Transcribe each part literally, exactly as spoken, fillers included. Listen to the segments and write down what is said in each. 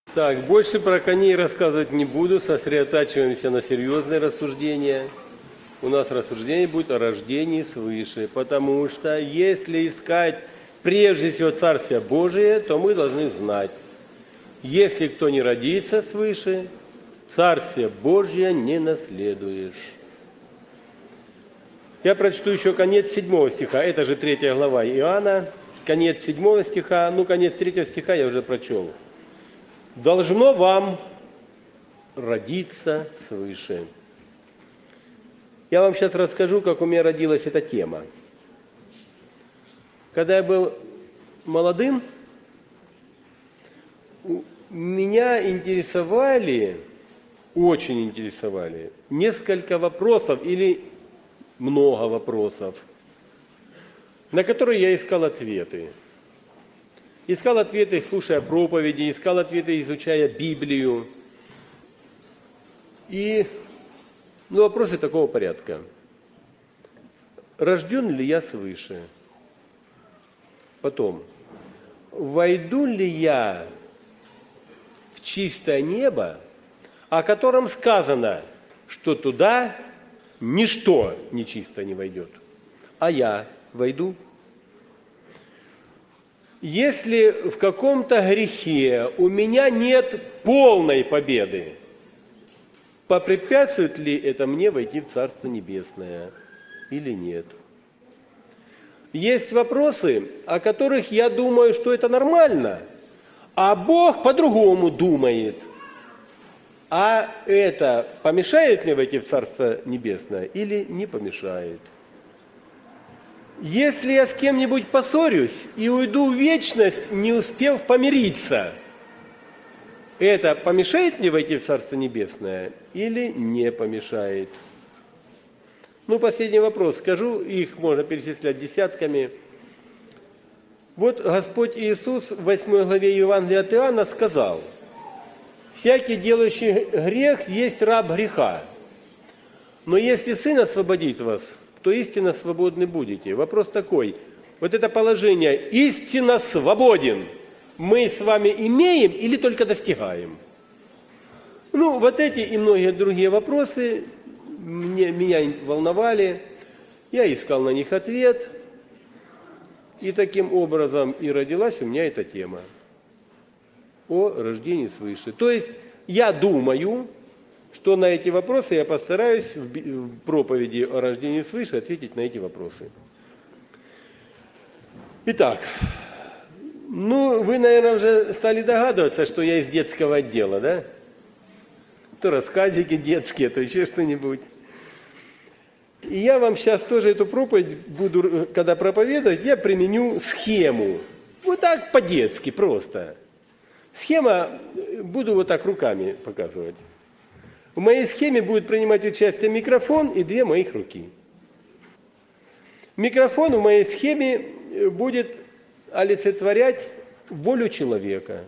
Так, больше про коней рассказывать не буду, сосредотачиваемся на серьезные рассуждения. У нас рассуждение будет о рождении свыше, потому что если искать прежде всего Царствие Божие, то мы должны знать, если кто не родится свыше, Царствие Божье не наследуешь. Я прочту еще конец седьмого стиха, это же третья глава Иоанна, конец седьмого стиха, ну конец третьего стиха я уже прочел. Должно вам родиться свыше. Я вам сейчас расскажу, как у меня родилась эта тема. Когда я был молодым, меня интересовали, очень интересовали, несколько вопросов или много вопросов, на которые я искал ответы. Искал ответы, слушая проповеди, искал ответы, изучая Библию. И ну, вопросы такого порядка. Рожден ли я свыше? Потом, войду ли я в чистое небо, о котором сказано, что туда ничто нечисто не войдет, а я войду? Если в каком-то грехе у меня нет полной победы, попрепятствует ли это мне войти в Царство Небесное или нет? Есть вопросы, о которых я думаю, что это нормально, а Бог по-другому думает. А это помешает мне войти в Царство Небесное или не помешает? Если я с кем-нибудь поссорюсь и уйду в вечность, не успев помириться, это помешает мне войти в Царство Небесное или не помешает? Ну, последний вопрос скажу, их можно перечислять десятками. Вот Господь Иисус в восьмой главе Евангелия от Иоанна сказал: «Всякий, делающий грех, есть раб греха. Но если Сын освободит вас, то истинно свободны будете». Вопрос такой, вот это положение «истинно свободен» мы с вами имеем или только достигаем? Ну, вот эти и многие другие вопросы мне, меня волновали, я искал на них ответ, и таким образом и родилась у меня эта тема о рождении свыше. То есть я думаю, что на эти вопросы я постараюсь в проповеди о рождении свыше ответить на эти вопросы. Итак, ну, вы, наверное, уже стали догадываться, что я из детского отдела, да? То рассказики детские, то еще что-нибудь. И я вам сейчас тоже эту проповедь буду, когда проповедовать, я применю схему. Вот так по-детски просто. Схема, буду вот так руками показывать. В моей схеме будет принимать участие микрофон и две моих руки. Микрофон в моей схеме будет олицетворять волю человека.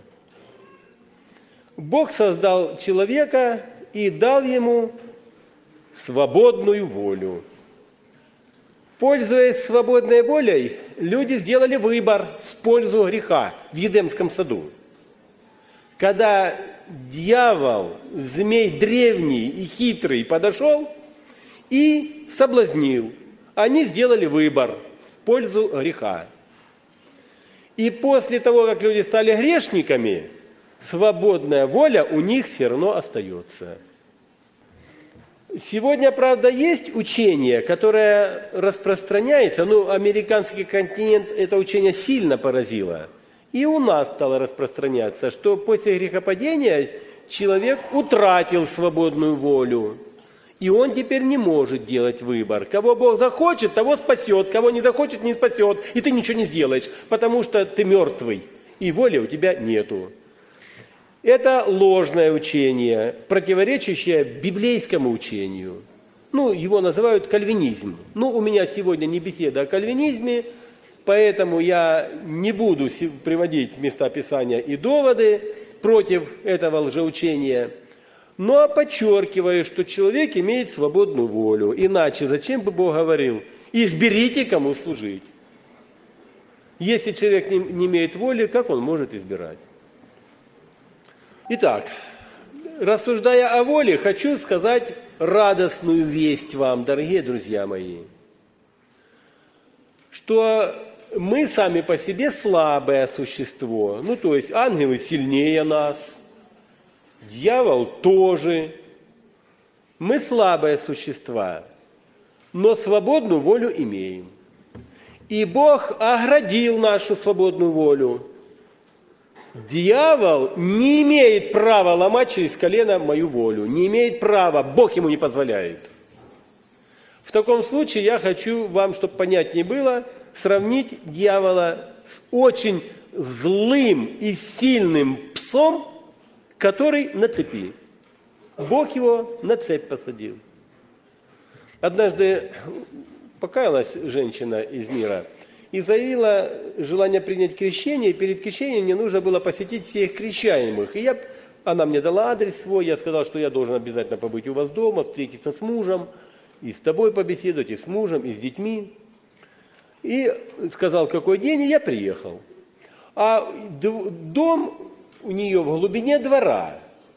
Бог создал человека и дал ему свободную волю. Пользуясь свободной волей, люди сделали выбор в пользу греха в Едемском саду. Когда дьявол, змей древний и хитрый, подошел и соблазнил, они сделали выбор в пользу греха. И после того, как люди стали грешниками, свободная воля у них все равно остается. Сегодня, правда, есть учение, которое распространяется, ну, американский континент это учение сильно поразило, и у нас стало распространяться, что после грехопадения человек утратил свободную волю, и он теперь не может делать выбор. Кого Бог захочет, того спасет, кого не захочет, не спасет, и ты ничего не сделаешь, потому что ты мертвый, и воли у тебя нету. Это ложное учение, противоречащее библейскому учению. Ну, его называют кальвинизм. Ну, у меня сегодня не беседа о кальвинизме, поэтому я не буду приводить места Писания и доводы против этого лжеучения, но подчеркиваю, что человек имеет свободную волю. Иначе зачем бы Бог говорил: изберите, кому служить? Если человек не, не имеет воли, как он может избирать? Итак, рассуждая о воле, хочу сказать радостную весть вам, дорогие друзья мои, что мы сами по себе слабое существо. Ну, то есть ангелы сильнее нас, дьявол тоже. Мы слабые существа, но свободную волю имеем. И Бог оградил нашу свободную волю. Дьявол не имеет права ломать через колено мою волю. Не имеет права, Бог ему не позволяет. В таком случае я хочу вам, чтобы понятнее было, сравнить дьявола с очень злым и сильным псом, который на цепи. Бог его на цепь посадил. Однажды покаялась женщина из мира и заявила желание принять крещение. И перед крещением мне нужно было посетить всех крещаемых. И я, она мне дала адрес свой, я сказал, что я должен обязательно побыть у вас дома, встретиться с мужем, и с тобой побеседовать, и с мужем, и с детьми. И сказал, какой день, и я приехал. А дом у нее в глубине двора.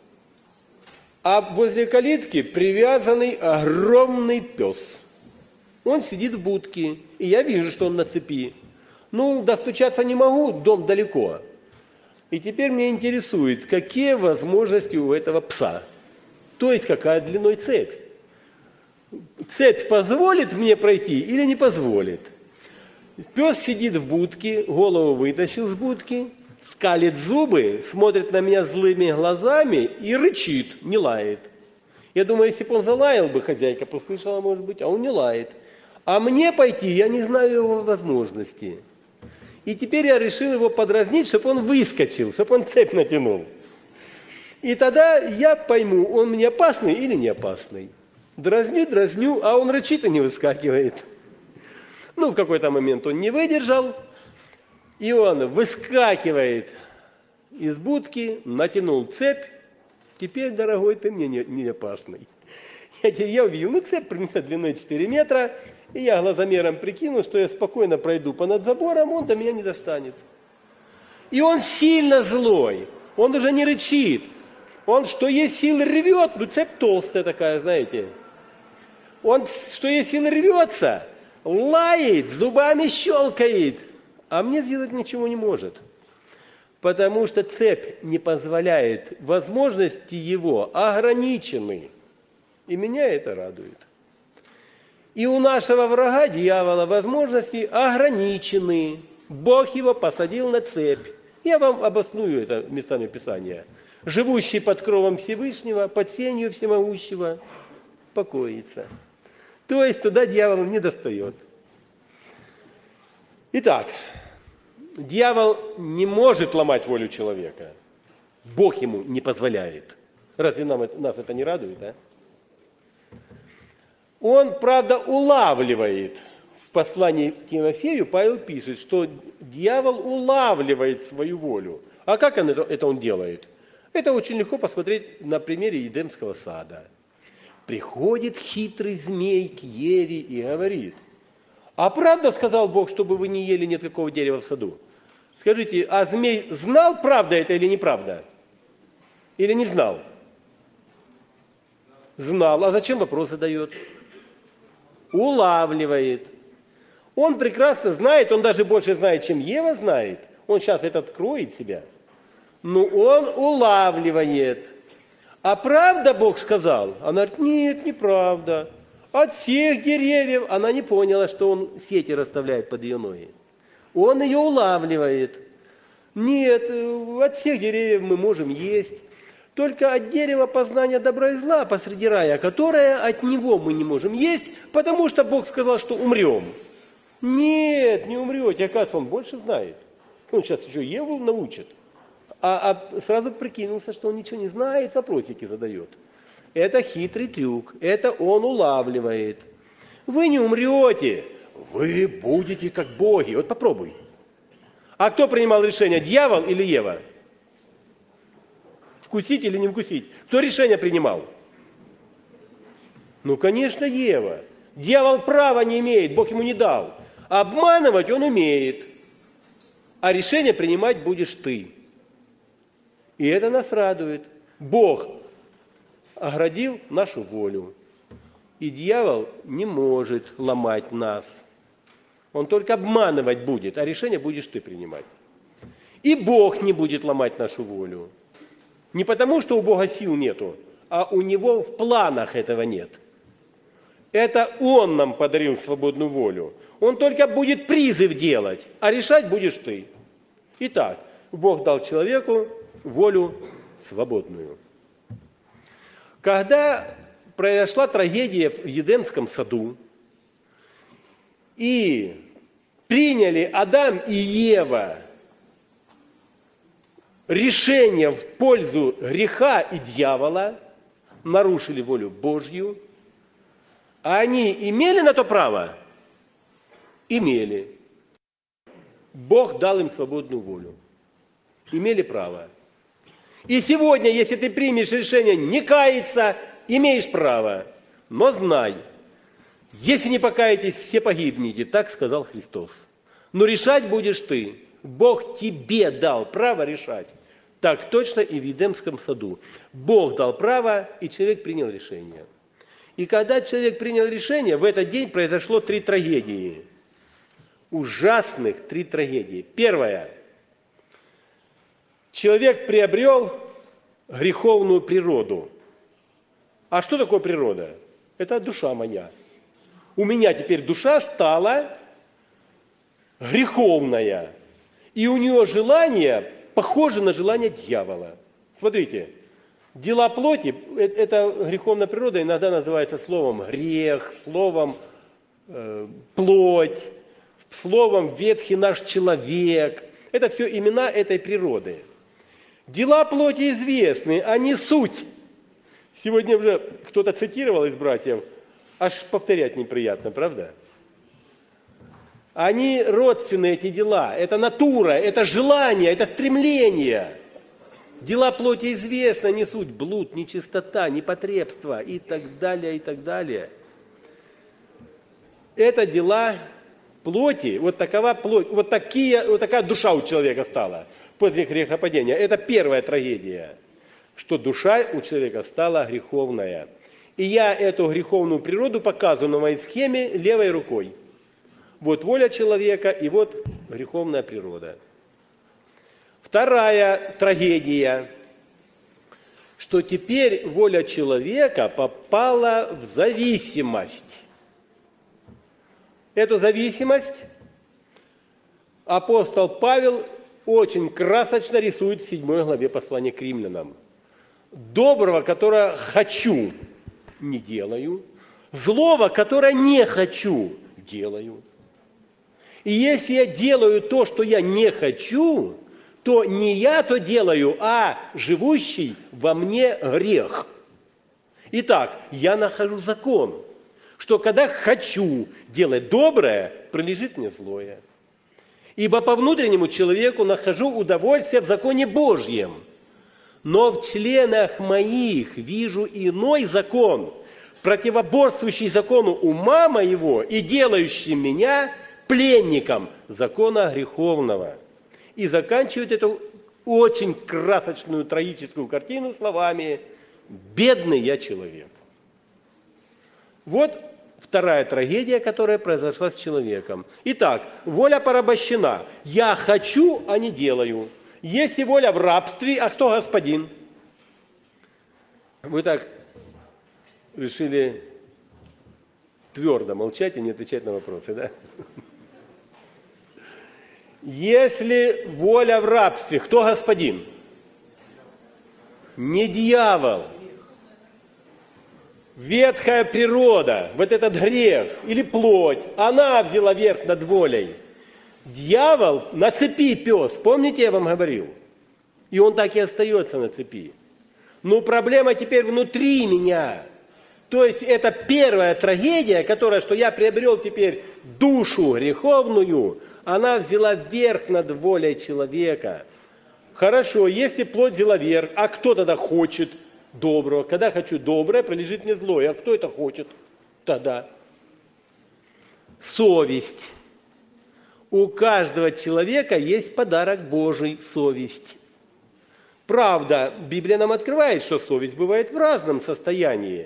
А возле калитки привязанный огромный пес. Он сидит в будке, и я вижу, что он на цепи. Ну, достучаться не могу, дом далеко. И теперь меня интересует, какие возможности у этого пса. То есть, какая длиной цепь. Цепь позволит мне пройти или не позволит? Пес сидит в будке, голову вытащил с будки, скалит зубы, смотрит на меня злыми глазами и рычит, не лает. Я думаю, если бы он залаял бы, хозяйка послышала, может быть, а он не лает. А мне пойти, я не знаю его возможности. И теперь я решил его подразнить, чтобы он выскочил, чтобы он цепь натянул. И тогда я пойму, он мне опасный или не опасный. Дразню, дразню, а он рычит и не выскакивает. Ну, в какой-то момент он не выдержал, и он выскакивает из будки, натянул цепь. Теперь, дорогой, ты мне не, не опасный. Я, я увидел, ну, цепь примерно длиной четыре метра, и я глазомером прикинул, что я спокойно пройду понад забором, он до меня не достанет. И он сильно злой, он уже не рычит. Он, что есть силы, ревет, ну, цепь толстая такая, знаете. Он, что есть силы, рвется, лает, зубами щелкает, а мне сделать ничего не может. Потому что цепь не позволяет, возможности его ограничены. И меня это радует. И у нашего врага, дьявола, возможности ограничены. Бог его посадил на цепь. Я вам обосную это местами Писания. Живущий под кровом Всевышнего, под сенью Всемогущего, покоится. То есть туда дьявол не достает. Итак, дьявол не может ломать волю человека. Бог ему не позволяет. Разве нам, нас это не радует, а? Он, правда, улавливает. В послании к Тимофею Павел пишет, что дьявол улавливает свою волю. А как он это, это он делает? Это очень легко посмотреть на примере Едемского сада. Приходит хитрый змей к Еве и говорит: а правда сказал Бог, чтобы вы не ели нет никакого дерева в саду? Скажите, а змей знал, правда это или неправда? Или не знал? Знал. А зачем вопрос задает? Улавливает. Он прекрасно знает, он даже больше знает, чем Ева знает. Он сейчас это откроет себя. Но он улавливает. А правда Бог сказал? Она говорит: нет, неправда. От всех деревьев она не поняла, что он сети расставляет под ее ноги. Он ее улавливает. Нет, от всех деревьев мы можем есть. Только от дерева познания добра и зла посреди рая, которое от него мы не можем есть, потому что Бог сказал, что умрем. Нет, не умрете. Оказывается, он больше знает. Он сейчас еще Еву научит. А, а сразу прикинулся, что он ничего не знает, вопросики задает. Это хитрый трюк, это он улавливает. Вы не умрете, вы будете как боги. Вот попробуй. А кто принимал решение, дьявол или Ева? Вкусить или не вкусить? Кто решение принимал? Ну, конечно, Ева. Дьявол права не имеет, Бог ему не дал. Обманывать он умеет. А решение принимать будешь ты. И это нас радует. Бог оградил нашу волю. И дьявол не может ломать нас. Он только обманывать будет, а решение будешь ты принимать. И Бог не будет ломать нашу волю. Не потому, что у Бога сил нету, а у Него в планах этого нет. Это Он нам подарил свободную волю. Он только будет призыв делать, а решать будешь ты. Итак, Бог дал человеку волю свободную. Когда произошла трагедия в Едемском саду, и приняли Адам и Ева решение в пользу греха и дьявола, нарушили волю Божью, а они имели на то право? Имели. Бог дал им свободную волю. Имели право. И сегодня, если ты примешь решение не каяться, имеешь право. Но знай, если не покаетесь, все погибнете, так сказал Христос. Но решать будешь ты. Бог тебе дал право решать. Так точно и в Едемском саду. Бог дал право, и человек принял решение. И когда человек принял решение, в этот день произошло три трагедии. Ужасных три трагедии. Первая. Человек приобрел греховную природу. А что такое природа? Это душа моя. У меня теперь душа стала греховная. И у нее желание похоже на желание дьявола. Смотрите, дела плоти, эта греховная природа иногда называется словом грех, словом э, плоть, словом ветхий наш человек. Это все имена этой природы. Дела плоти известны, они суть. Сегодня уже кто-то цитировал из братьев, аж повторять неприятно, правда? Они родственные, эти дела. Это натура, это желание, это стремление. Дела плоти известны, не суть блуд, нечистота, непотребство и так далее, и так далее. Это дела плоти, вот такова плоть, вот, такие, вот такая душа у человека стала после грехопадения. Это первая трагедия, что душа у человека стала греховная. И я эту греховную природу показываю на моей схеме левой рукой. Вот воля человека и вот греховная природа. Вторая трагедия, что теперь воля человека попала в зависимость. Эту зависимость апостол Павел очень красочно рисует в седьмой главе послания к римлянам. Доброго, которое хочу, не делаю. Злого, которое не хочу, делаю. И если я делаю то, что я не хочу, то не я то делаю, а живущий во мне грех. Итак, я нахожу закон, что когда хочу делать доброе, прилежит мне злое. Ибо по внутреннему человеку нахожу удовольствие в законе Божьем, но в членах моих вижу иной закон, противоборствующий закону ума моего и делающий меня пленником закона греховного. И заканчивает эту очень красочную, трагическую картину словами «бедный я человек». Вот вторая трагедия, которая произошла с человеком. Итак, воля порабощена. Я хочу, а не делаю. Есть и воля в рабстве, а кто господин? Вы так решили твердо молчать и не отвечать на вопросы, да? Если воля в рабстве, кто господин? Не дьявол. Ветхая природа, вот этот грех или плоть, она взяла верх над волей. Дьявол на цепи пес, помните, я вам говорил? И он так и остается на цепи. Но проблема теперь внутри меня. То есть это первая трагедия, которая, что я приобрел теперь душу греховную, она взяла верх над волей человека. Хорошо, если плоть взяла верх, а кто тогда хочет доброго? Когда хочу доброе, прилежит мне злое. А кто это хочет тогда? Совесть. У каждого человека есть подарок Божий – совесть. Правда, Библия нам открывает, что совесть бывает в разном состоянии.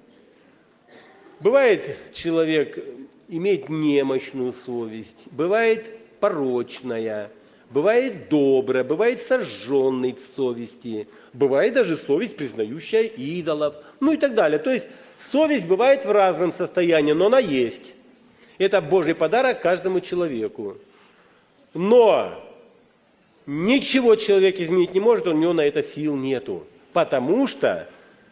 Бывает, человек имеет немощную совесть, бывает порочная, бывает добрая, бывает сожженной в совести, бывает даже совесть, признающая идолов, ну и так далее. То есть совесть бывает в разном состоянии, но она есть. Это Божий подарок каждому человеку. Но ничего человек изменить не может, у него на это сил нету, потому что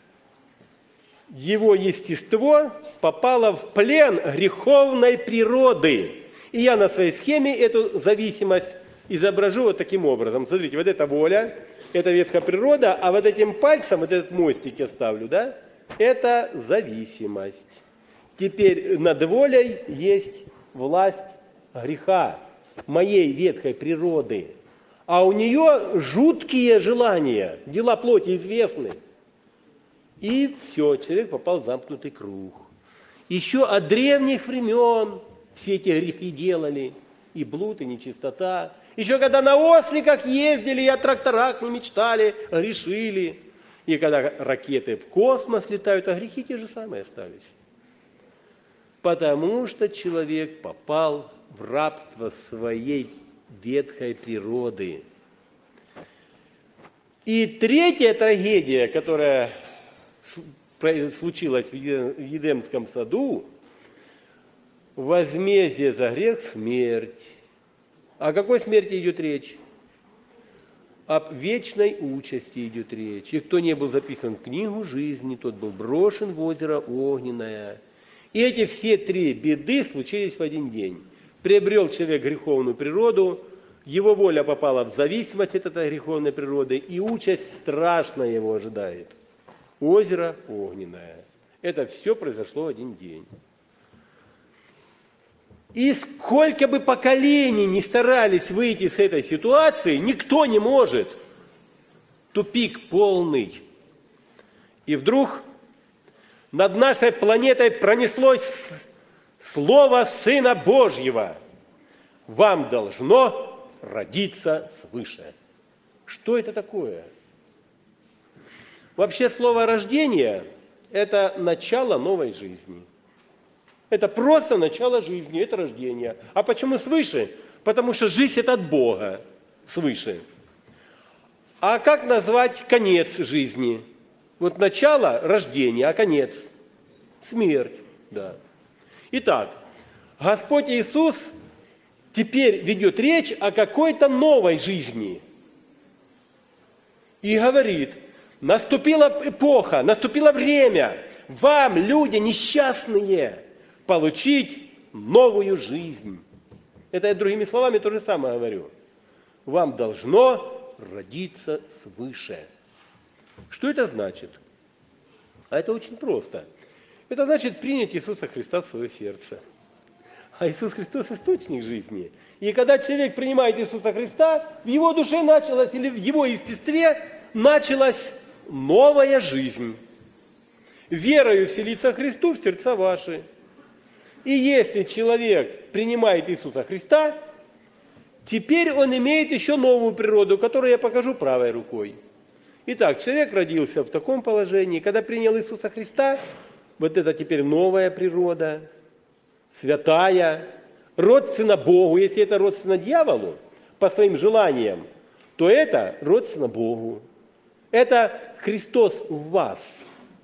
его естество попало в плен греховной природы. И я на своей схеме эту зависимость изображу вот таким образом. Смотрите, вот эта воля, это ветхая природа, а вот этим пальцем, вот этот мостик я ставлю, да, это зависимость. Теперь над волей есть власть греха, моей ветхой природы. А у нее жуткие желания, дела плоти известны. И все, человек попал в замкнутый круг. Еще от древних времен все эти грехи делали. И блуд, и нечистота. Еще когда на осликах ездили, и о тракторах не мечтали, грешили. И когда ракеты в космос летают, а грехи те же самые остались. Потому что человек попал в рабство своей ветхой природы. И третья трагедия, которая случилась в Едемском саду, возмездие за грех – смерть. О какой смерти идет речь? Об вечной участи идет речь. И кто не был записан в книгу жизни, тот был брошен в озеро огненное. И эти все три беды случились в один день. Приобрел человек греховную природу, его воля попала в зависимость от этой греховной природы, и участь страшная его ожидает. Озеро огненное. Это все произошло в один день. И сколько бы поколений не старались выйти с этой ситуации, никто не может. Тупик полный. И вдруг над нашей планетой пронеслось слово Сына Божьего. Вам должно родиться свыше. Что это такое? Вообще слово «рождение» – это начало новой жизни. Это просто начало жизни, это рождение. А почему свыше? Потому что жизнь – это от Бога, свыше. А как назвать конец жизни? Вот начало – рождение, а конец – смерть. Да. Итак, Господь Иисус теперь ведет речь о какой-то новой жизни. И говорит, наступила эпоха, наступило время вам, люди несчастные, получить новую жизнь. Это я другими словами то же самое говорю. Вам должно родиться свыше. Что это значит? А это очень просто. Это значит принять Иисуса Христа в свое сердце. А Иисус Христос – источник жизни. И когда человек принимает Иисуса Христа, в его душе началась, или в его естестве началась новая жизнь. Верою вселится Христу в сердца ваши. И если человек принимает Иисуса Христа, теперь он имеет еще новую природу, которую я покажу правой рукой. Итак, человек родился в таком положении, когда принял Иисуса Христа, вот это теперь новая природа, святая, родственна Богу. Если это родственно дьяволу, по своим желаниям, то это родственно Богу. Это Христос в вас.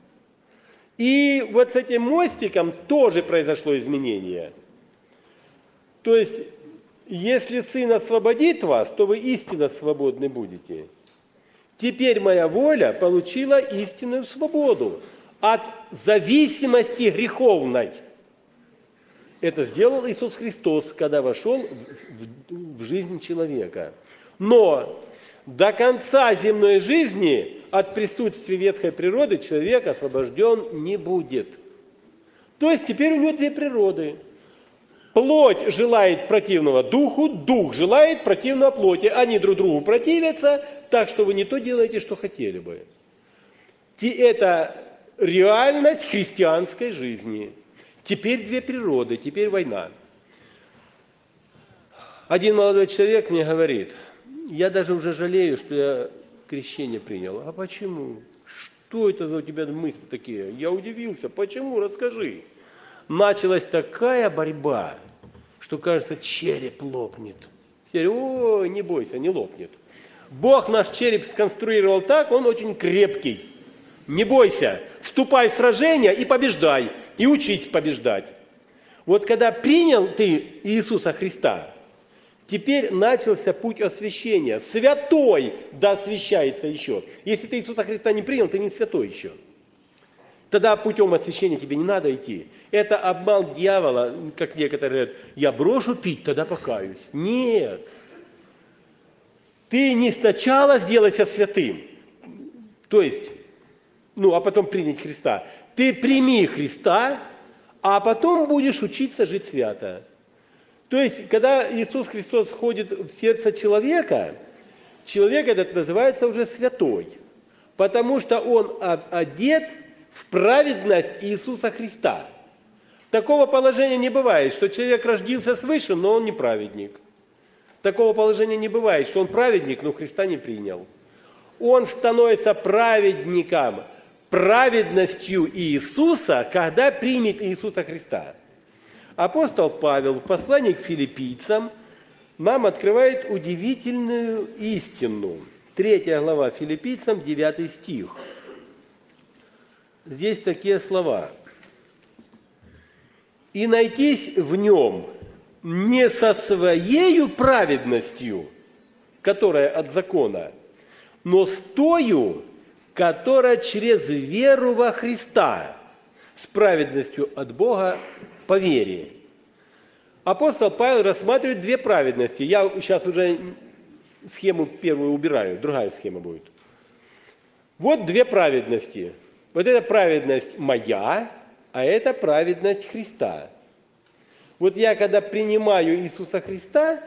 И вот с этим мостиком тоже произошло изменение. То есть, если Сын освободит вас, то вы истинно свободны будете. Теперь моя воля получила истинную свободу от зависимости греховной. Это сделал Иисус Христос, когда вошел в, в, в жизнь человека. Но до конца земной жизни от присутствия ветхой природы человек освобожден не будет. То есть теперь у него две природы. Плоть желает противного духу, дух желает противного плоти. Они друг другу противятся, так что вы не то делаете, что хотели бы. И это реальность христианской жизни. Теперь две природы, теперь война. Один молодой человек мне говорит, я даже уже жалею, что я крещение принял. А почему? Что это за у тебя мысли такие? Я удивился. Почему? Расскажи. Началась такая борьба, что, кажется, череп лопнет. Я говорю, ой, не бойся, не лопнет. Бог наш череп сконструировал так, он очень крепкий. Не бойся, вступай в сражение и побеждай, и учись побеждать. Вот когда принял ты Иисуса Христа, теперь начался путь освящения. Святой да освящается еще. Если ты Иисуса Христа не принял, ты не святой еще. Тогда путем освящения тебе не надо идти. Это обман дьявола, как некоторые говорят, я брошу пить, тогда покаюсь. Нет. Ты не сначала сделайся святым, то есть, ну, а потом принять Христа. Ты прими Христа, а потом будешь учиться жить свято. То есть, когда Иисус Христос входит в сердце человека, человек этот называется уже святой, потому что он одет в праведность Иисуса Христа. Такого положения не бывает, что человек родился свыше, но он не праведник. Такого положения не бывает, что он праведник, но Христа не принял. Он становится праведником, праведностью Иисуса, когда примет Иисуса Христа. Апостол Павел в послании к филиппийцам нам открывает удивительную истину. Третья глава филиппийцам, девятый стих. Здесь такие слова. «И найтись в нем не со своею праведностью, которая от закона, но с тою, которая через веру во Христа, с праведностью от Бога по вере». Апостол Павел рассматривает две праведности. Я сейчас уже схему первую убираю, другая схема будет. Вот две праведности. Вот эта праведность моя, а это праведность Христа. Вот я, когда принимаю Иисуса Христа,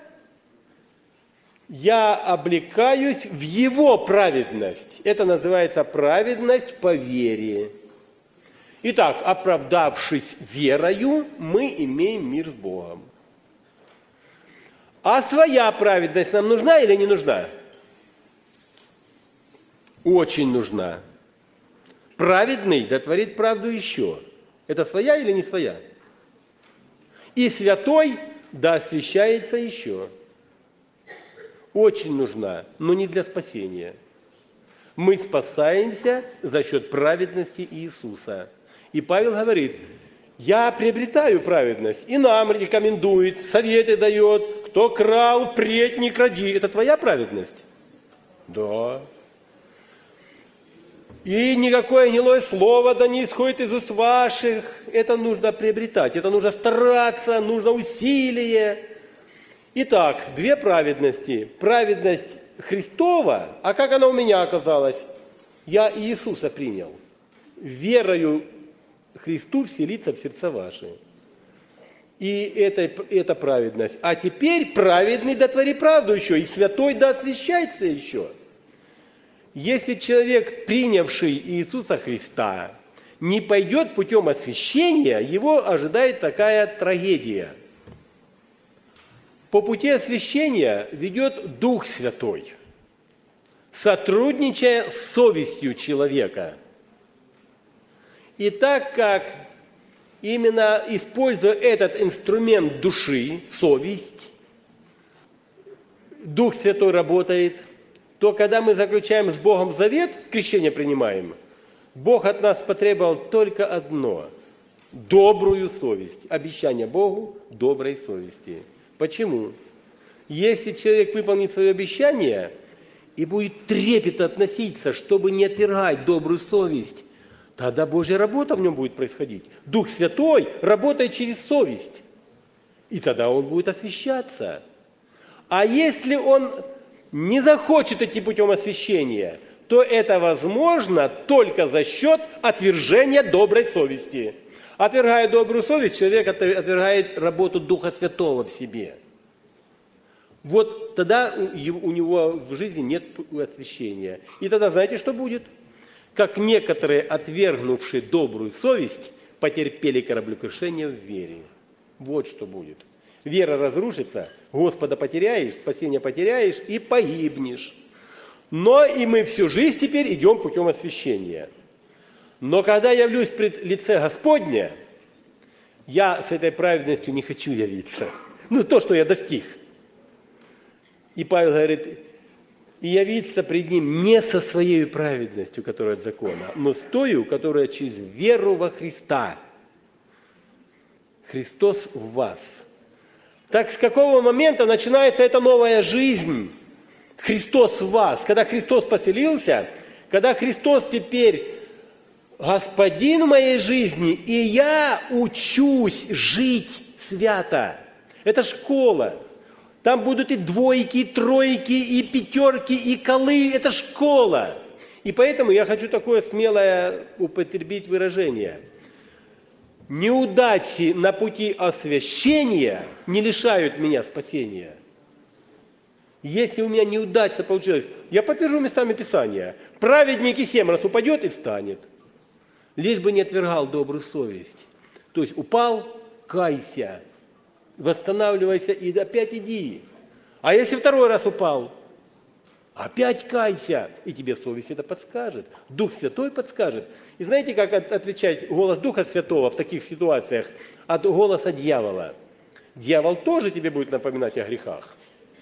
я облекаюсь в Его праведность. Это называется праведность по вере. Итак, оправдавшись верою, мы имеем мир с Богом. А своя праведность нам нужна или не нужна? Очень нужна. Праведный да творит правду еще. Это своя или не своя? И святой да освящается еще. Очень нужна, но не для спасения. Мы спасаемся за счет праведности Иисуса. И Павел говорит, я приобретаю праведность, и нам рекомендует, советы дает, кто крал, впредь не кради. Это твоя праведность? Да. И никакое гнилое слово да не исходит из уст ваших. Это нужно приобретать, это нужно стараться, нужно усилие. Итак, две праведности. Праведность Христова, а как она у меня оказалась? Я Иисуса принял. Верою Христу вселиться в сердца ваши. И это, это праведность. А теперь праведный да твори правду еще, и святой да освящается еще. Если человек, принявший Иисуса Христа, не пойдет путем освящения, его ожидает такая трагедия. По пути освящения ведет Дух Святой, сотрудничая с совестью человека. И так как именно используя этот инструмент души, совесть, Дух Святой работает, то когда мы заключаем с Богом завет, крещение принимаем, Бог от нас потребовал только одно – добрую совесть. Обещание Богу доброй совести. Почему? Если человек выполнит свое обещание и будет трепетно относиться, чтобы не отвергать добрую совесть, тогда Божья работа в нем будет происходить. Дух Святой работает через совесть, и тогда он будет освящаться. А если он не захочет идти путем освящения, то это возможно только за счет отвержения доброй совести. Отвергая добрую совесть, человек отвергает работу Духа Святого в себе. Вот тогда у него в жизни нет освящения. И тогда знаете, что будет? Как некоторые, отвергнувшие добрую совесть, потерпели кораблекрушение в вере. Вот что будет. Вера разрушится, Господа потеряешь, спасение потеряешь и погибнешь. Но и мы всю жизнь теперь идем путем освящения. Но когда я явлюсь пред лице Господне, я с этой праведностью не хочу явиться. Ну, то, что я достиг. И Павел говорит, и явиться пред Ним не со своей праведностью, которая от закона, но с той, которая через веру во Христа. Христос в вас. Так с какого момента начинается эта новая жизнь? Христос в вас. Когда Христос поселился, когда Христос теперь Господин в моей жизни, и я учусь жить свято. Это школа. Там будут и двойки, и тройки, и пятерки, и колы. Это школа. И поэтому я хочу такое смелое употребить выражение. Неудачи на пути освящения не лишают меня спасения. Если у меня неудачно получилось, я подтвержу местами Писания. Праведник и семь раз упадет и встанет. Лишь бы не отвергал добрую совесть. То есть упал, кайся, восстанавливайся и опять иди. А если второй раз упал, опять кайся, и тебе совесть это подскажет. Дух Святой подскажет. И знаете, как отличать голос Духа Святого в таких ситуациях от голоса дьявола? Дьявол тоже тебе будет напоминать о грехах.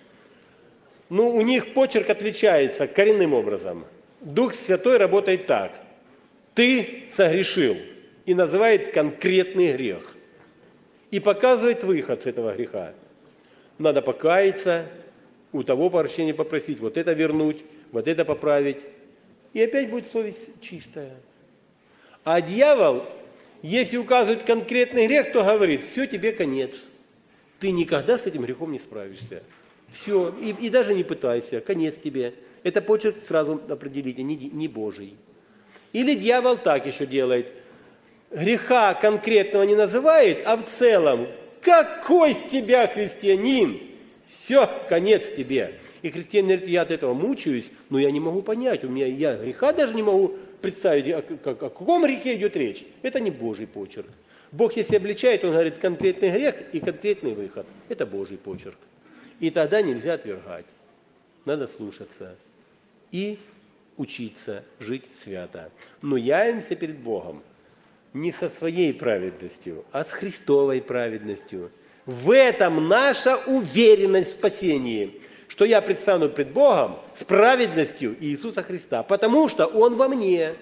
Но у них почерк отличается коренным образом. Дух Святой работает так. Ты согрешил. И называет конкретный грех. И показывает выход с этого греха. Надо покаяться, у того прощения попросить, вот это вернуть, вот это поправить. И опять будет совесть чистая. А дьявол, если указывает конкретный грех, то говорит, все, тебе конец. Ты никогда с этим грехом не справишься. Все, и, и даже не пытайся, конец тебе. Это почерк сразу определите, не, не Божий. Или дьявол так еще делает. Греха конкретного не называет, а в целом, какой с тебя христианин? Все, конец тебе. И христианин говорит, я от этого мучаюсь, но я не могу понять, у меня я греха даже не могу представить, о, о, о каком грехе идет речь. Это не Божий почерк. Бог, если обличает, Он говорит, конкретный грех и конкретный выход. Это Божий почерк. И тогда нельзя отвергать. Надо слушаться и учиться жить свято. Но явимся перед Богом не со своей праведностью, а с Христовой праведностью. В этом наша уверенность в спасении, что я предстану пред Богом с праведностью Иисуса Христа, потому что Он во мне.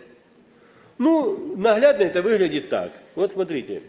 Ну, наглядно это выглядит так. Вот смотрите.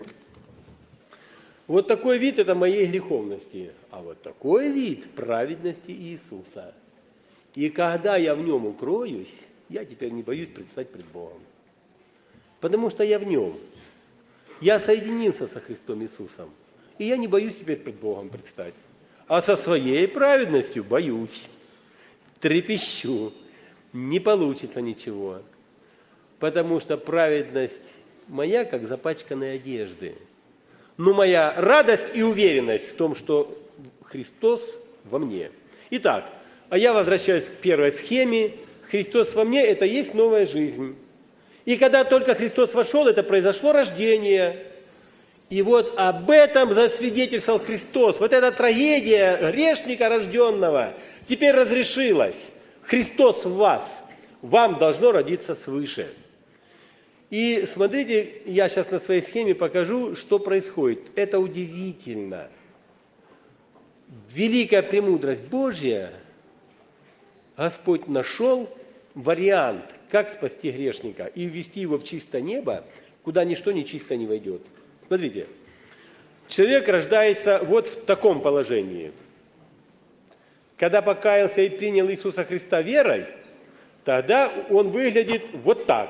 Вот такой вид – это моей греховности, а вот такой вид – праведности Иисуса. И когда я в Нем укроюсь, я теперь не боюсь предстать пред Богом. Потому что я в Нем. Я соединился со Христом Иисусом. И я не боюсь теперь пред Богом предстать. А со своей праведностью боюсь. Трепещу. Не получится ничего. Потому что праведность моя, как запачканные одежды. Но моя радость и уверенность в том, что Христос во мне. Итак, а я возвращаюсь к первой схеме. Христос во мне – это есть новая жизнь. И когда только Христос вошел, это произошло рождение. И вот об этом засвидетельствовал Христос. Вот эта трагедия грешника рожденного теперь разрешилась. Христос в вас. Вам должно родиться свыше. И смотрите, я сейчас на своей схеме покажу, что происходит. Это удивительно. Великая премудрость Божья. Господь нашел вариант, как спасти грешника и ввести его в чистое небо, куда ничто нечисто не войдет. Смотрите, человек рождается вот в таком положении. Когда покаялся и принял Иисуса Христа верой, тогда он выглядит вот так.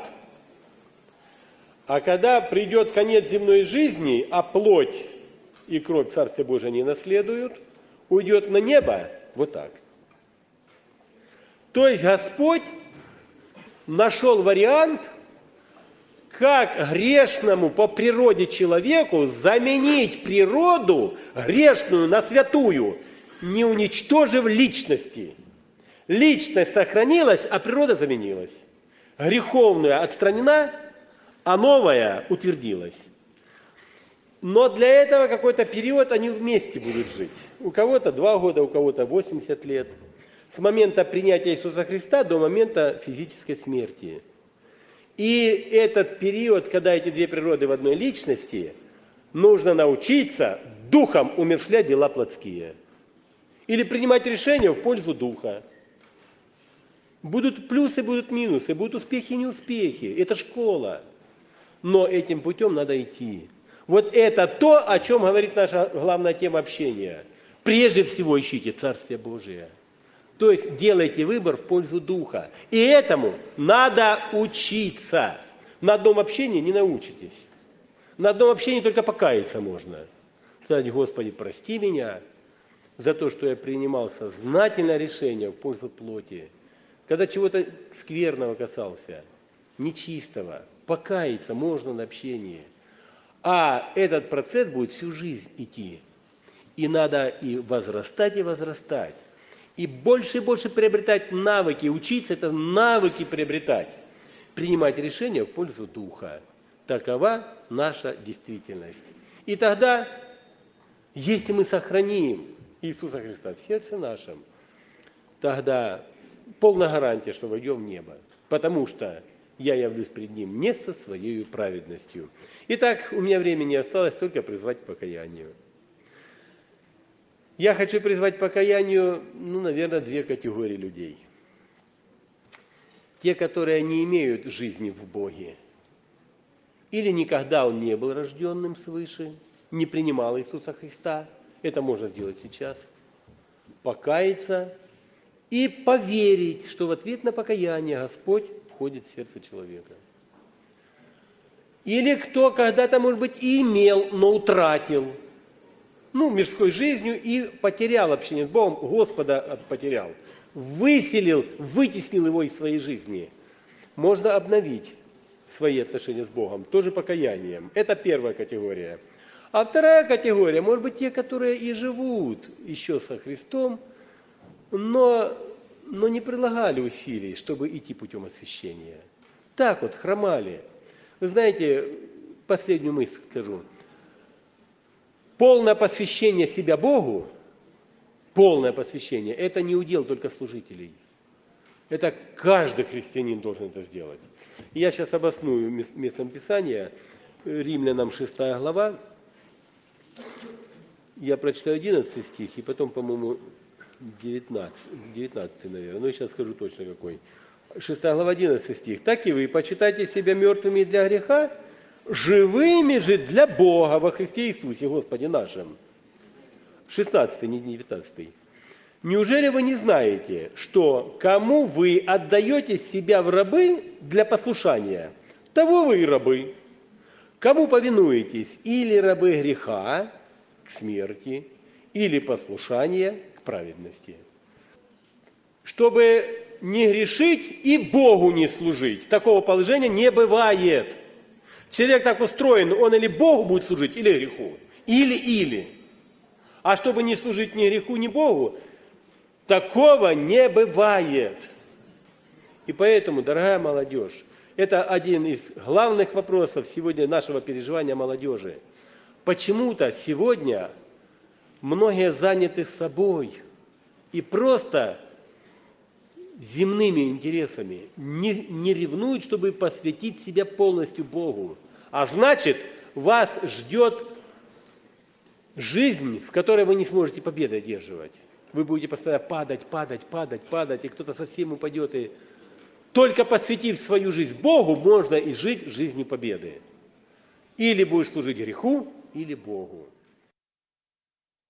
А когда придет конец земной жизни, а плоть и кровь Царствия Божия не наследуют, уйдет на небо вот так. То есть Господь нашел вариант, как грешному по природе человеку заменить природу грешную на святую, не уничтожив личности. Личность сохранилась, а природа заменилась. Греховная отстранена, а новая утвердилась. Но для этого какой-то период они вместе будут жить. У кого-то два года, у кого-то восемьдесят лет. с момента принятия Иисуса Христа до момента физической смерти. И этот период, когда эти две природы в одной личности, нужно научиться духом умерщвлять дела плотские. Или принимать решения в пользу духа. Будут плюсы, будут минусы, будут успехи и неуспехи. Это школа. Но этим путем надо идти. Вот это то, о чем говорит наша главная тема общения. Прежде всего ищите Царствие Божие. То есть делайте выбор в пользу Духа. И этому надо учиться. На одном общении не научитесь. На одном общении только покаяться можно. Сказать: Господи, прости меня за то, что я принимал сознательное решение в пользу плоти. Когда чего-то скверного касался, нечистого, покаяться можно на общении. А этот процесс будет всю жизнь идти. И надо и возрастать, и возрастать. И больше и больше приобретать навыки. Учиться – это навыки приобретать. Принимать решения в пользу Духа. Такова наша действительность. И тогда, если мы сохраним Иисуса Христа в сердце нашем, тогда полная гарантия, что войдем в небо. Потому что я явлюсь пред Ним не со своей праведностью. Итак, у меня времени осталось только призвать к покаянию. Я хочу призвать к покаянию, ну, наверное, две категории людей. Те, которые не имеют жизни в Боге. Или никогда он не был рожденным свыше, не принимал Иисуса Христа. Это можно сделать сейчас. Покаяться и поверить, что в ответ на покаяние Господь входит в сердце человека. Или кто когда-то, может быть, и имел, но утратил, ну, мирской жизнью и потерял общение с Богом, Господа потерял, выселил, вытеснил его из своей жизни. Можно обновить свои отношения с Богом, тоже покаянием. Это первая категория. А вторая категория, может быть, те, которые и живут еще со Христом, но, но не прилагали усилий, чтобы идти путем освящения. Так вот, хромали. Вы знаете, последнюю мысль скажу. Полное посвящение себя Богу, полное посвящение, это не удел только служителей. Это каждый христианин должен это сделать. Я сейчас обосную местом Писания, Римлянам шестая глава. Я прочитаю одиннадцатый стих, и потом, по-моему, девятнадцатый, девятнадцатый, наверное. Но я сейчас скажу точно какой. шестая глава, одиннадцатый стих. «Так и вы почитайте себя мертвыми для греха, живыми же для Бога во Христе Иисусе, Господе нашим». шестнадцатый, не девятнадцатый. «Неужели вы не знаете, что кому вы отдаете себя в рабы для послушания, того вы и рабы? Кому повинуетесь, или рабы греха к смерти, или послушания к праведности?» Чтобы не грешить и Богу не служить. Такого положения не бывает. Человек так устроен, он или Богу будет служить, или греху. Или-или. А чтобы не служить ни греху, ни Богу, такого не бывает. И поэтому, дорогая молодежь, это один из главных вопросов сегодня нашего переживания молодежи. Почему-то сегодня многие заняты собой и просто земными интересами, не, не ревнуют, чтобы посвятить себя полностью Богу. А значит, вас ждет жизнь, в которой вы не сможете победы одерживать. Вы будете постоянно падать, падать, падать, падать, и кто-то совсем упадет. И только посвятив свою жизнь Богу, можно и жить жизнью победы. Или будешь служить греху, или Богу.